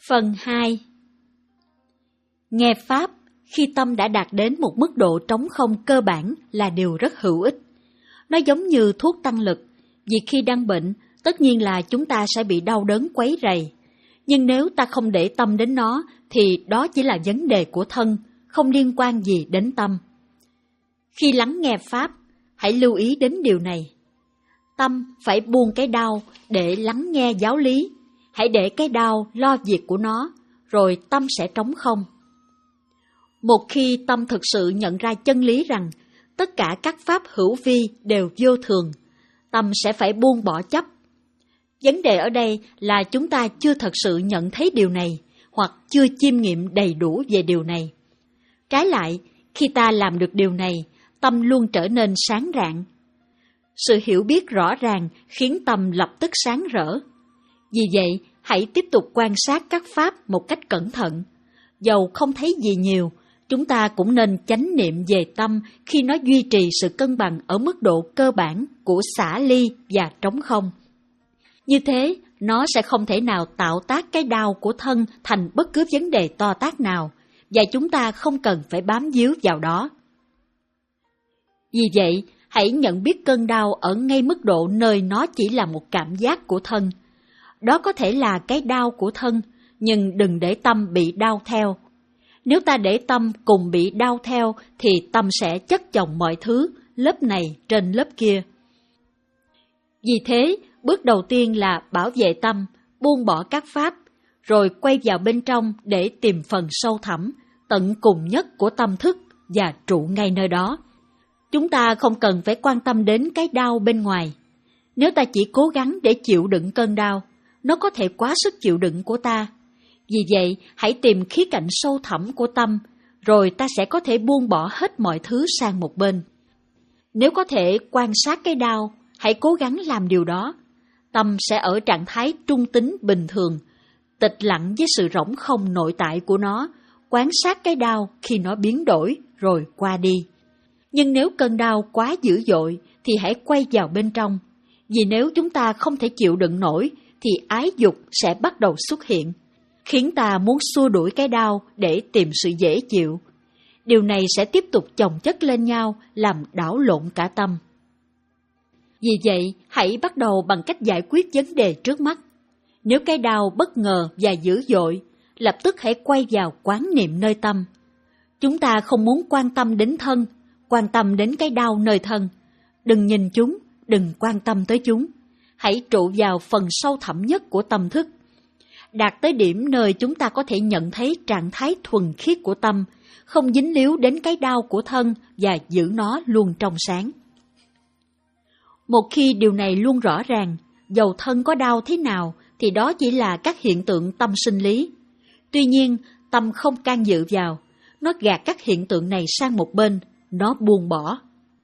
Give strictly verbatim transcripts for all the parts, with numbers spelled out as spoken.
Phần hai. Nghe Pháp khi tâm đã đạt đến một mức độ trống không cơ bản là điều rất hữu ích. Nó giống như thuốc tăng lực, vì khi đang bệnh, tất nhiên là chúng ta sẽ bị đau đớn quấy rầy. Nhưng nếu ta không để tâm đến nó, thì đó chỉ là vấn đề của thân, không liên quan gì đến tâm. Khi lắng nghe Pháp, hãy lưu ý đến điều này. Tâm phải buông cái đau để lắng nghe giáo lý. Hãy để cái đau lo việc của nó, rồi tâm sẽ trống không. Một khi tâm thực sự nhận ra chân lý rằng tất cả các pháp hữu vi đều vô thường, tâm sẽ phải buông bỏ chấp. Vấn đề ở đây là chúng ta chưa thật sự nhận thấy điều này, hoặc chưa chiêm nghiệm đầy đủ về điều này. Trái lại, khi ta làm được điều này, tâm luôn trở nên sáng rạng. Sự hiểu biết rõ ràng khiến tâm lập tức sáng rỡ. Vì vậy, hãy tiếp tục quan sát các pháp một cách cẩn thận. Dầu không thấy gì nhiều, chúng ta cũng nên chánh niệm về tâm khi nó duy trì sự cân bằng ở mức độ cơ bản của xả ly và trống không. Như thế, nó sẽ không thể nào tạo tác cái đau của thân thành bất cứ vấn đề to tát nào, và chúng ta không cần phải bám víu vào đó. Vì vậy, hãy nhận biết cơn đau ở ngay mức độ nơi nó chỉ là một cảm giác của thân. Đó có thể là cái đau của thân, nhưng đừng để tâm bị đau theo. Nếu ta để tâm cùng bị đau theo, thì tâm sẽ chất chồng mọi thứ, lớp này trên lớp kia. Vì thế, bước đầu tiên là bảo vệ tâm, buông bỏ các pháp, rồi quay vào bên trong để tìm phần sâu thẳm, tận cùng nhất của tâm thức và trụ ngay nơi đó. Chúng ta không cần phải quan tâm đến cái đau bên ngoài. Nếu ta chỉ cố gắng để chịu đựng cơn đau, nó có thể quá sức chịu đựng của ta. Vì vậy, hãy tìm khía cạnh sâu thẳm của tâm, rồi ta sẽ có thể buông bỏ hết mọi thứ sang một bên. Nếu có thể quan sát cái đau, hãy cố gắng làm điều đó. Tâm sẽ ở trạng thái trung tính bình thường, tịch lặng với sự rỗng không nội tại của nó, quan sát cái đau khi nó biến đổi rồi qua đi. Nhưng nếu cơn đau quá dữ dội thì hãy quay vào bên trong, vì nếu chúng ta không thể chịu đựng nổi thì ái dục sẽ bắt đầu xuất hiện, khiến ta muốn xua đuổi cái đau để tìm sự dễ chịu. Điều này sẽ tiếp tục chồng chất lên nhau, làm đảo lộn cả tâm. Vì vậy, hãy bắt đầu bằng cách giải quyết vấn đề trước mắt. Nếu cái đau bất ngờ và dữ dội, lập tức hãy quay vào quán niệm nơi tâm. Chúng ta không muốn quan tâm đến thân, quan tâm đến cái đau nơi thân. Đừng nhìn chúng, đừng quan tâm tới chúng. Hãy trụ vào phần sâu thẳm nhất của tâm thức. Đạt tới điểm nơi chúng ta có thể nhận thấy trạng thái thuần khiết của tâm, không dính líu đến cái đau của thân và giữ nó luôn trong sáng. Một khi điều này luôn rõ ràng, dầu thân có đau thế nào thì đó chỉ là các hiện tượng tâm sinh lý. Tuy nhiên, tâm không can dự vào, nó gạt các hiện tượng này sang một bên, nó buông bỏ.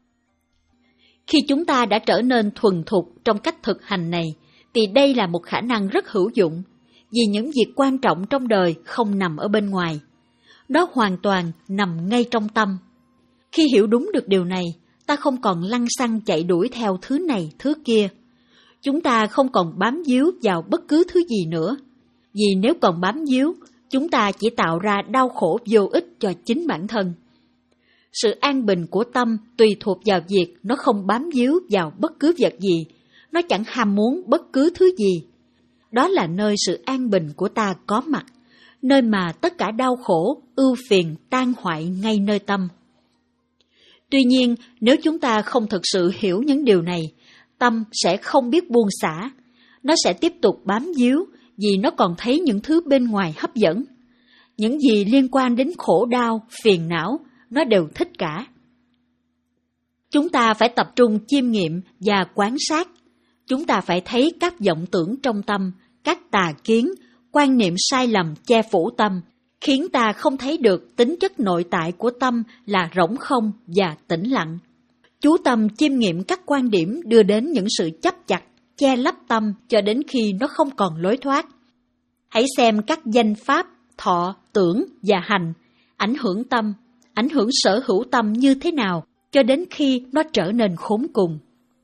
Khi chúng ta đã trở nên thuần thục trong cách thực hành này, thì đây là một khả năng rất hữu dụng, vì những việc quan trọng trong đời không nằm ở bên ngoài. Nó hoàn toàn nằm ngay trong tâm. Khi hiểu đúng được điều này, ta không còn lăng xăng chạy đuổi theo thứ này, thứ kia. Chúng ta không còn bám víu vào bất cứ thứ gì nữa. Vì nếu còn bám víu, chúng ta chỉ tạo ra đau khổ vô ích cho chính bản thân. Sự an bình của tâm tùy thuộc vào việc nó không bám víu vào bất cứ vật gì, nó chẳng ham muốn bất cứ thứ gì. Đó là nơi sự an bình của ta có mặt, nơi mà tất cả đau khổ, ưu phiền tan hoại ngay nơi tâm. Tuy nhiên, nếu chúng ta không thực sự hiểu những điều này, tâm sẽ không biết buông xả. Nó sẽ tiếp tục bám víu vì nó còn thấy những thứ bên ngoài hấp dẫn. Những gì liên quan đến khổ đau, phiền não, nó đều thích cả. Chúng ta phải tập trung chiêm nghiệm và quan sát. Chúng ta phải thấy các vọng tưởng trong tâm, các tà kiến, quan niệm sai lầm che phủ tâm, khiến ta không thấy được tính chất nội tại của tâm là rỗng không và tĩnh lặng. Chú tâm chiêm nghiệm các quan điểm đưa đến những sự chấp chặt, che lấp tâm cho đến khi nó không còn lối thoát. Hãy xem các danh pháp, thọ, tưởng và hành ảnh hưởng tâm, ảnh hưởng sở hữu tâm như thế nào cho đến khi nó trở nên khốn cùng.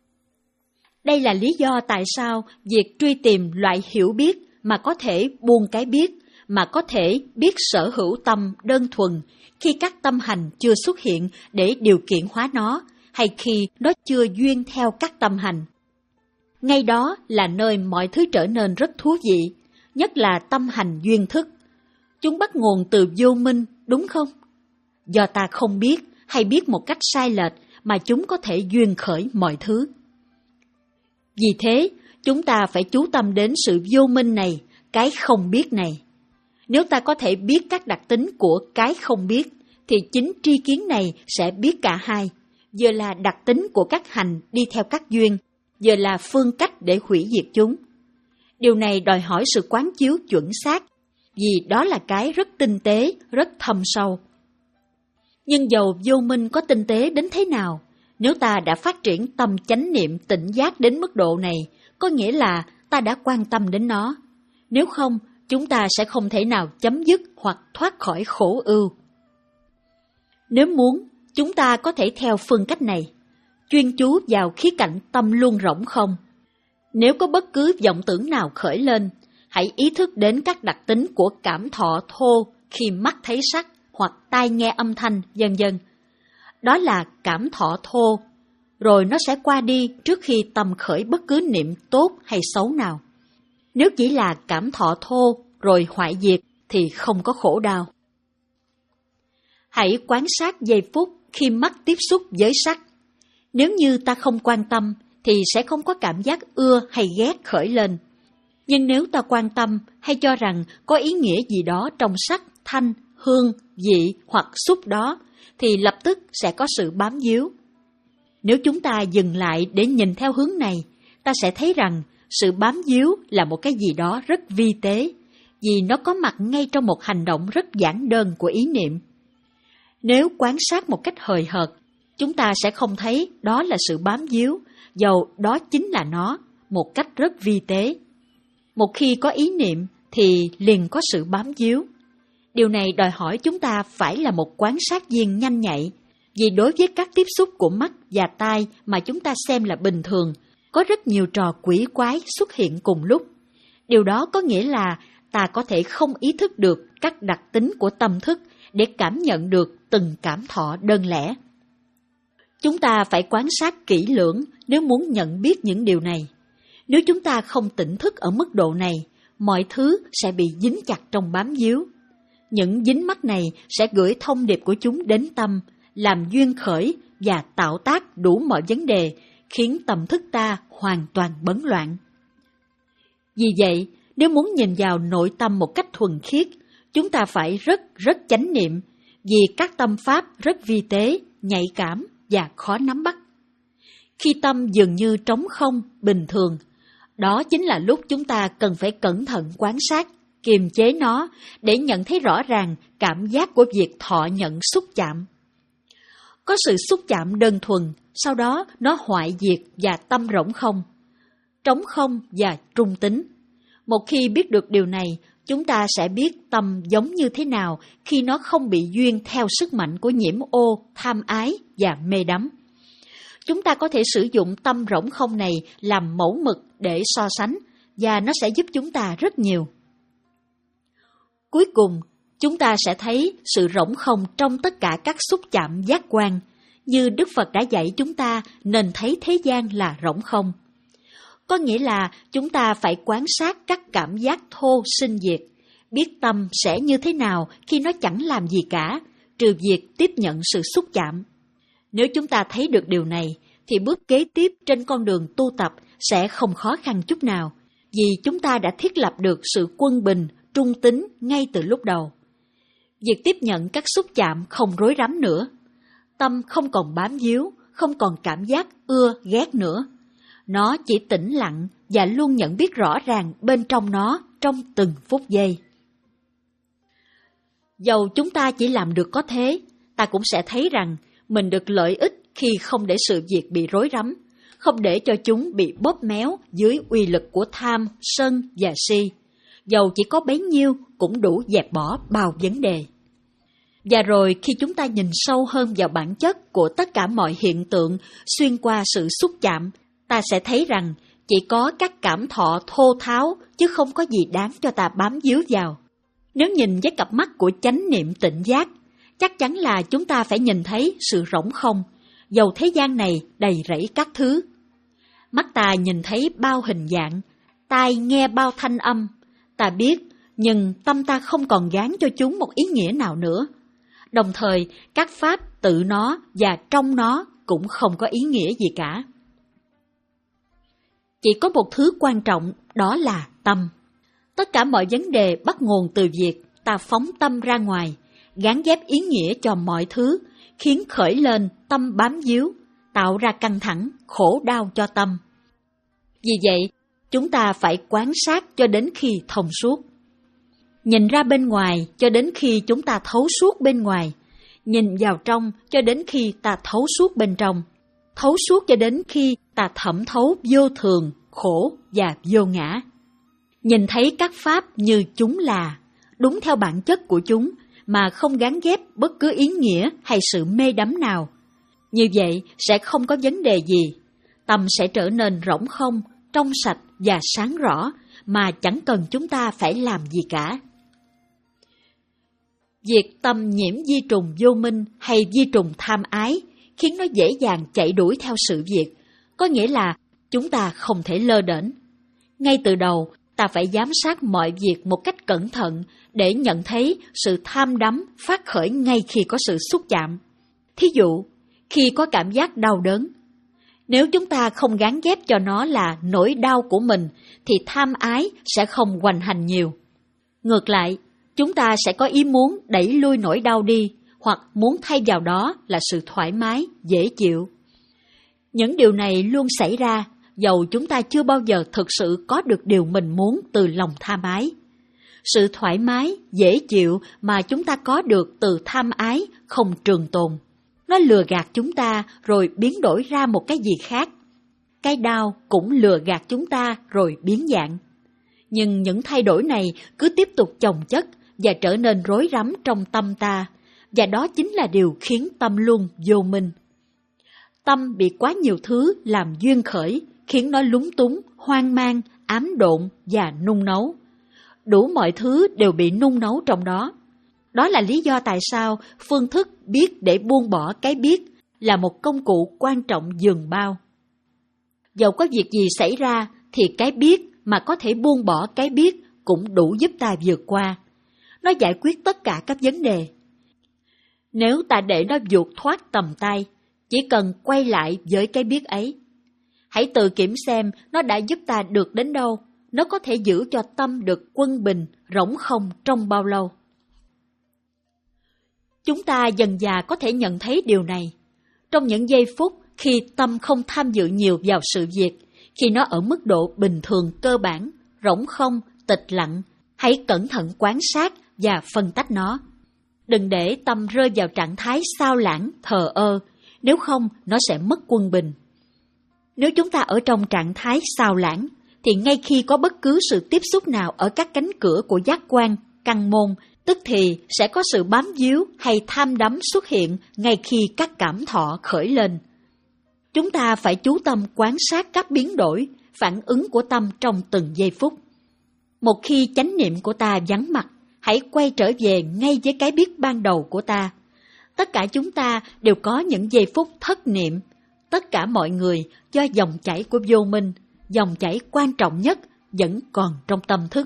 Đây là lý do tại sao việc truy tìm loại hiểu biết mà có thể buông cái biết, mà có thể biết sở hữu tâm đơn thuần khi các tâm hành chưa xuất hiện để điều kiện hóa nó, hay khi nó chưa duyên theo các tâm hành. Ngay đó là nơi mọi thứ trở nên rất thú vị, nhất là tâm hành duyên thức. Chúng bắt nguồn từ vô minh, đúng không? Do ta không biết hay biết một cách sai lệch mà chúng có thể duyên khởi mọi thứ. Vì thế, chúng ta phải chú tâm đến sự vô minh này, cái không biết này. Nếu ta có thể biết các đặc tính của cái không biết, thì chính tri kiến này sẽ biết cả hai, vừa là đặc tính của các hành đi theo các duyên, vừa là phương cách để hủy diệt chúng. Điều này đòi hỏi sự quán chiếu chuẩn xác, vì đó là cái rất tinh tế, rất thâm sâu. Nhưng dầu vô minh có tinh tế đến thế nào, nếu ta đã phát triển tâm chánh niệm tỉnh giác đến mức độ này, có nghĩa là ta đã quan tâm đến nó. Nếu không, chúng ta sẽ không thể nào chấm dứt hoặc thoát khỏi khổ ưu. Nếu muốn, chúng ta có thể theo phương cách này, chuyên chú vào khía cạnh tâm luôn rỗng không. Nếu có bất cứ vọng tưởng nào khởi lên, hãy ý thức đến các đặc tính của cảm thọ thô khi mắt thấy sắc hoặc tai nghe âm thanh, vân vân. Đó là cảm thọ thô, rồi nó sẽ qua đi trước khi tâm khởi bất cứ niệm tốt hay xấu nào. Nếu chỉ là cảm thọ thô rồi hoại diệt thì không có khổ đau. Hãy quan sát giây phút khi mắt tiếp xúc với sắc. Nếu như ta không quan tâm thì sẽ không có cảm giác ưa hay ghét khởi lên. Nhưng nếu ta quan tâm hay cho rằng có ý nghĩa gì đó trong sắc, thanh, hương, vị hoặc xúc đó, thì lập tức sẽ có sự bám víu. Nếu chúng ta dừng lại để nhìn theo hướng này, ta sẽ thấy rằng sự bám víu là một cái gì đó rất vi tế, vì nó có mặt ngay trong một hành động rất giản đơn của ý niệm. Nếu quan sát một cách hời hợt, chúng ta sẽ không thấy đó là sự bám víu, dầu đó chính là nó, một cách rất vi tế. Một khi có ý niệm thì liền có sự bám víu. Điều này đòi hỏi chúng ta phải là một quan sát viên nhanh nhạy, vì đối với các tiếp xúc của mắt và tai mà chúng ta xem là bình thường, có rất nhiều trò quỷ quái xuất hiện cùng lúc. Điều đó có nghĩa là ta có thể không ý thức được các đặc tính của tâm thức để cảm nhận được từng cảm thọ đơn lẻ. Chúng ta phải quan sát kỹ lưỡng nếu muốn nhận biết những điều này. Nếu chúng ta không tỉnh thức ở mức độ này, mọi thứ sẽ bị dính chặt trong bám víu. Những dính mắc này sẽ gửi thông điệp của chúng đến tâm, làm duyên khởi và tạo tác đủ mọi vấn đề, khiến tâm thức ta hoàn toàn bấn loạn. Vì vậy, nếu muốn nhìn vào nội tâm một cách thuần khiết, chúng ta phải rất rất chánh niệm, vì các tâm pháp rất vi tế, nhạy cảm và khó nắm bắt. Khi tâm dường như trống không, bình thường, đó chính là lúc chúng ta cần phải cẩn thận quan sát, kiềm chế nó để nhận thấy rõ ràng cảm giác của việc thọ nhận xúc chạm. Có sự xúc chạm đơn thuần, sau đó nó hoại diệt và tâm rỗng không, trống không và trung tính. Một khi biết được điều này, chúng ta sẽ biết tâm giống như thế nào khi nó không bị duyên theo sức mạnh của nhiễm ô, tham ái và mê đắm. Chúng ta có thể sử dụng tâm rỗng không này làm mẫu mực để so sánh, và nó sẽ giúp chúng ta rất nhiều. Cuối cùng, chúng ta sẽ thấy sự rỗng không trong tất cả các xúc chạm giác quan, như Đức Phật đã dạy chúng ta nên thấy thế gian là rỗng không. Có nghĩa là chúng ta phải quan sát các cảm giác thô sinh diệt, biết tâm sẽ như thế nào khi nó chẳng làm gì cả, trừ việc tiếp nhận sự xúc chạm. Nếu chúng ta thấy được điều này, thì bước kế tiếp trên con đường tu tập sẽ không khó khăn chút nào, vì chúng ta đã thiết lập được sự quân bình, trung tính ngay từ lúc đầu. Việc tiếp nhận các xúc chạm không rối rắm nữa. Tâm không còn bám víu, không còn cảm giác ưa ghét nữa. Nó chỉ tĩnh lặng và luôn nhận biết rõ ràng bên trong nó trong từng phút giây. Dầu chúng ta chỉ làm được có thế, ta cũng sẽ thấy rằng mình được lợi ích khi không để sự việc bị rối rắm, không để cho chúng bị bóp méo dưới uy lực của tham, sân và si. Dầu chỉ có bấy nhiêu cũng đủ dẹp bỏ bao vấn đề. Và rồi khi chúng ta nhìn sâu hơn vào bản chất của tất cả mọi hiện tượng xuyên qua sự xúc chạm, ta sẽ thấy rằng chỉ có các cảm thọ thô tháo chứ không có gì đáng cho ta bám víu vào. Nếu nhìn với cặp mắt của chánh niệm tỉnh giác, chắc chắn là chúng ta phải nhìn thấy sự rỗng không, dầu thế gian này đầy rẫy các thứ. Mắt ta nhìn thấy bao hình dạng, tai nghe bao thanh âm, ta biết, nhưng tâm ta không còn gán cho chúng một ý nghĩa nào nữa. Đồng thời, các pháp tự nó và trong nó cũng không có ý nghĩa gì cả. Chỉ có một thứ quan trọng, đó là tâm. Tất cả mọi vấn đề bắt nguồn từ việc ta phóng tâm ra ngoài, gán ghép ý nghĩa cho mọi thứ, khiến khởi lên tâm bám víu, tạo ra căng thẳng, khổ đau cho tâm. Vì vậy, chúng ta phải quan sát cho đến khi thông suốt. Nhìn ra bên ngoài cho đến khi chúng ta thấu suốt bên ngoài, nhìn vào trong cho đến khi ta thấu suốt bên trong, thấu suốt cho đến khi ta thẩm thấu vô thường, khổ và vô ngã. Nhìn thấy các pháp như chúng là, đúng theo bản chất của chúng, mà không gán ghép bất cứ ý nghĩa hay sự mê đắm nào. Như vậy sẽ không có vấn đề gì. Tâm sẽ trở nên rỗng không, trong sạch và sáng rõ, mà chẳng cần chúng ta phải làm gì cả. Việc tâm nhiễm vi trùng vô minh hay vi trùng tham ái khiến nó dễ dàng chạy đuổi theo sự việc, có nghĩa là chúng ta không thể lơ đễnh. Ngay từ đầu, ta phải giám sát mọi việc một cách cẩn thận để nhận thấy sự tham đắm phát khởi ngay khi có sự xúc chạm. Thí dụ, khi có cảm giác đau đớn, nếu chúng ta không gán ghép cho nó là nỗi đau của mình, thì tham ái sẽ không hoành hành nhiều. Ngược lại, chúng ta sẽ có ý muốn đẩy lui nỗi đau đi, hoặc muốn thay vào đó là sự thoải mái, dễ chịu. Những điều này luôn xảy ra, dầu chúng ta chưa bao giờ thực sự có được điều mình muốn từ lòng tham ái. Sự thoải mái, dễ chịu mà chúng ta có được từ tham ái không trường tồn. Nó lừa gạt chúng ta rồi biến đổi ra một cái gì khác. Cái đau cũng lừa gạt chúng ta rồi biến dạng. Nhưng những thay đổi này cứ tiếp tục chồng chất và trở nên rối rắm trong tâm ta, và đó chính là điều khiến tâm luôn vô minh. Tâm bị quá nhiều thứ làm duyên khởi, khiến nó lúng túng, hoang mang, ám độn và nung nấu. Đủ mọi thứ đều bị nung nấu trong đó. Đó là lý do tại sao phương thức biết để buông bỏ cái biết là một công cụ quan trọng dường bao. Dẫu có việc gì xảy ra thì cái biết mà có thể buông bỏ cái biết cũng đủ giúp ta vượt qua. Nó giải quyết tất cả các vấn đề. Nếu ta để nó vụt thoát tầm tay, chỉ cần quay lại với cái biết ấy. Hãy tự kiểm xem nó đã giúp ta được đến đâu, nó có thể giữ cho tâm được quân bình, rỗng không trong bao lâu. Chúng ta dần dà có thể nhận thấy điều này. Trong những giây phút khi tâm không tham dự nhiều vào sự việc, khi nó ở mức độ bình thường cơ bản, rỗng không, tịch lặng, hãy cẩn thận quan sát và phân tách nó. Đừng để tâm rơi vào trạng thái xao lãng, thờ ơ, nếu không nó sẽ mất quân bình. Nếu chúng ta ở trong trạng thái xao lãng, thì ngay khi có bất cứ sự tiếp xúc nào ở các cánh cửa của giác quan, căn môn, tức thì sẽ có sự bám víu hay tham đắm xuất hiện ngay khi các cảm thọ khởi lên. Chúng ta phải chú tâm quan sát các biến đổi, phản ứng của tâm trong từng giây phút. Một khi chánh niệm của ta vắng mặt, hãy quay trở về ngay với cái biết ban đầu của ta. Tất cả chúng ta đều có những giây phút thất niệm. Tất cả mọi người do dòng chảy của vô minh, dòng chảy quan trọng nhất vẫn còn trong tâm thức.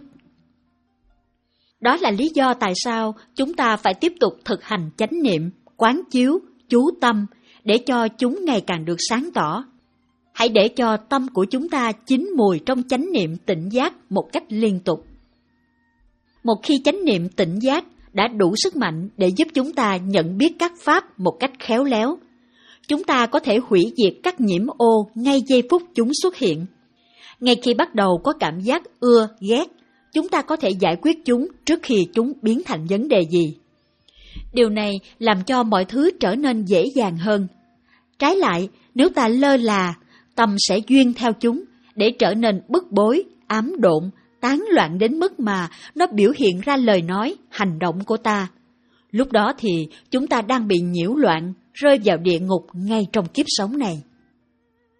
Đó là lý do tại sao chúng ta phải tiếp tục thực hành chánh niệm, quán chiếu, chú tâm để cho chúng ngày càng được sáng tỏ. Hãy để cho tâm của chúng ta chín mùi trong chánh niệm tỉnh giác một cách liên tục. Một khi chánh niệm tỉnh giác đã đủ sức mạnh để giúp chúng ta nhận biết các pháp một cách khéo léo, chúng ta có thể hủy diệt các nhiễm ô ngay giây phút chúng xuất hiện. Ngay khi bắt đầu có cảm giác ưa, ghét, chúng ta có thể giải quyết chúng trước khi chúng biến thành vấn đề gì. Điều này làm cho mọi thứ trở nên dễ dàng hơn. Trái lại, nếu ta lơ là, tâm sẽ duyên theo chúng để trở nên bức bối, ám độn, tán loạn đến mức mà nó biểu hiện ra lời nói, hành động của ta. Lúc đó thì chúng ta đang bị nhiễu loạn, rơi vào địa ngục ngay trong kiếp sống này.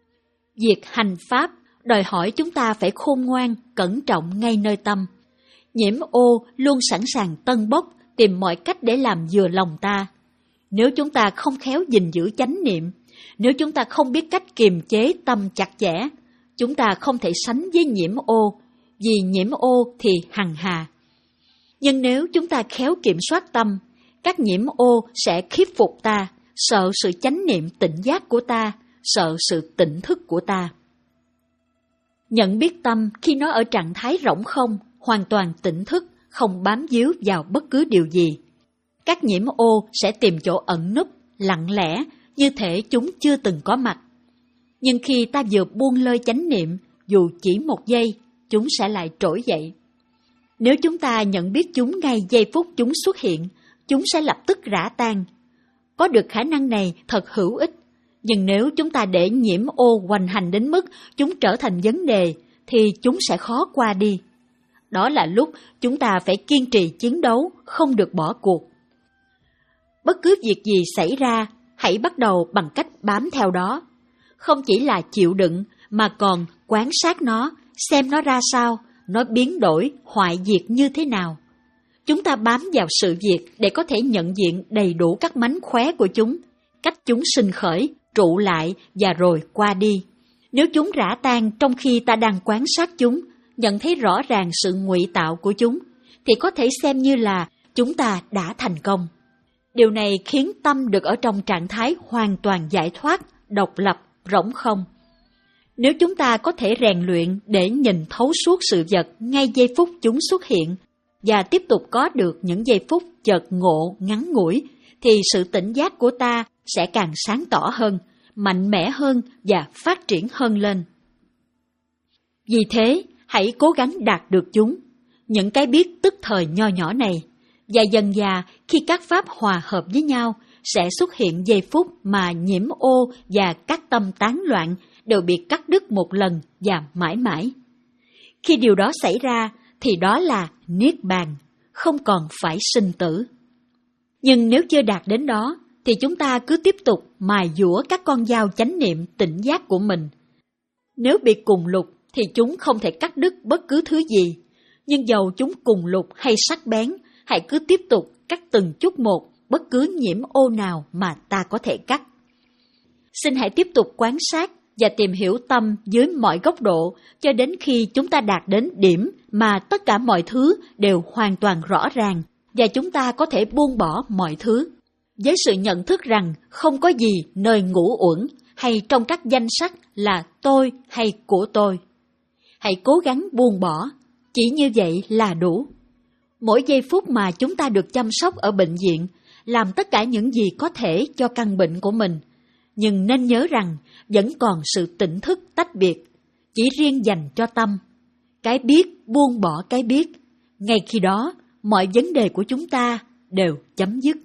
Việc hành pháp đòi hỏi chúng ta phải khôn ngoan, cẩn trọng ngay nơi tâm. Nhiễm ô luôn sẵn sàng tân bốc, tìm mọi cách để làm vừa lòng ta. Nếu chúng ta không khéo gìn giữ chánh niệm, nếu chúng ta không biết cách kiềm chế tâm chặt chẽ, chúng ta không thể sánh với nhiễm ô, vì nhiễm ô thì hằng hà. Nhưng nếu chúng ta khéo kiểm soát tâm, các nhiễm ô sẽ khiếp phục ta, sợ sự chánh niệm tỉnh giác của ta, sợ sự tỉnh thức của ta. Nhận biết tâm khi nó ở trạng thái rỗng không, hoàn toàn tỉnh thức, không bám víu vào bất cứ điều gì. Các nhiễm ô sẽ tìm chỗ ẩn núp, lặng lẽ, như thể chúng chưa từng có mặt. Nhưng khi ta vừa buông lơi chánh niệm, dù chỉ một giây, chúng sẽ lại trỗi dậy. Nếu chúng ta nhận biết chúng ngay giây phút chúng xuất hiện, chúng sẽ lập tức rã tan. Có được khả năng này thật hữu ích, nhưng nếu chúng ta để nhiễm ô hoành hành đến mức chúng trở thành vấn đề, thì chúng sẽ khó qua đi. Đó là lúc chúng ta phải kiên trì chiến đấu, không được bỏ cuộc. Bất cứ việc gì xảy ra, hãy bắt đầu bằng cách bám theo đó. Không chỉ là chịu đựng, mà còn quan sát nó, xem nó ra sao, nó biến đổi, hoại diệt như thế nào. Chúng ta bám vào sự việc để có thể nhận diện đầy đủ các mánh khóe của chúng, cách chúng sinh khởi, trụ lại và rồi qua đi. Nếu chúng rã tan trong khi ta đang quan sát chúng, nhận thấy rõ ràng sự ngụy tạo của chúng, thì có thể xem như là chúng ta đã thành công. Điều này khiến tâm được ở trong trạng thái hoàn toàn giải thoát, độc lập, rỗng không. Nếu chúng ta có thể rèn luyện để nhìn thấu suốt sự vật ngay giây phút chúng xuất hiện, và tiếp tục có được những giây phút chợt ngộ ngắn ngủi, thì sự tỉnh giác của ta sẽ càng sáng tỏ hơn, mạnh mẽ hơn và phát triển hơn lên. Vì thế, hãy cố gắng đạt được chúng, những cái biết tức thời nho nhỏ này, và dần dà khi các pháp hòa hợp với nhau, sẽ xuất hiện giây phút mà nhiễm ô và các tâm tán loạn đều bị cắt đứt một lần và mãi mãi. Khi điều đó xảy ra, thì đó là niết bàn, không còn phải sinh tử. Nhưng nếu chưa đạt đến đó, thì chúng ta cứ tiếp tục mài dũa các con dao chánh niệm tỉnh giác của mình. Nếu bị cùng lục thì chúng không thể cắt đứt bất cứ thứ gì, nhưng dầu chúng cùng lục hay sắc bén, hãy cứ tiếp tục cắt từng chút một bất cứ nhiễm ô nào mà ta có thể cắt. Xin hãy tiếp tục quan sát và tìm hiểu tâm dưới mọi góc độ cho đến khi chúng ta đạt đến điểm mà tất cả mọi thứ đều hoàn toàn rõ ràng và chúng ta có thể buông bỏ mọi thứ. Với sự nhận thức rằng không có gì nơi ngủ uẩn hay trong các danh sách là tôi hay của tôi. Hãy cố gắng buông bỏ, chỉ như vậy là đủ. Mỗi giây phút mà chúng ta được chăm sóc ở bệnh viện, làm tất cả những gì có thể cho căn bệnh của mình. Nhưng nên nhớ rằng vẫn còn sự tỉnh thức tách biệt, chỉ riêng dành cho tâm. Cái biết buông bỏ cái biết, ngay khi đó mọi vấn đề của chúng ta đều chấm dứt.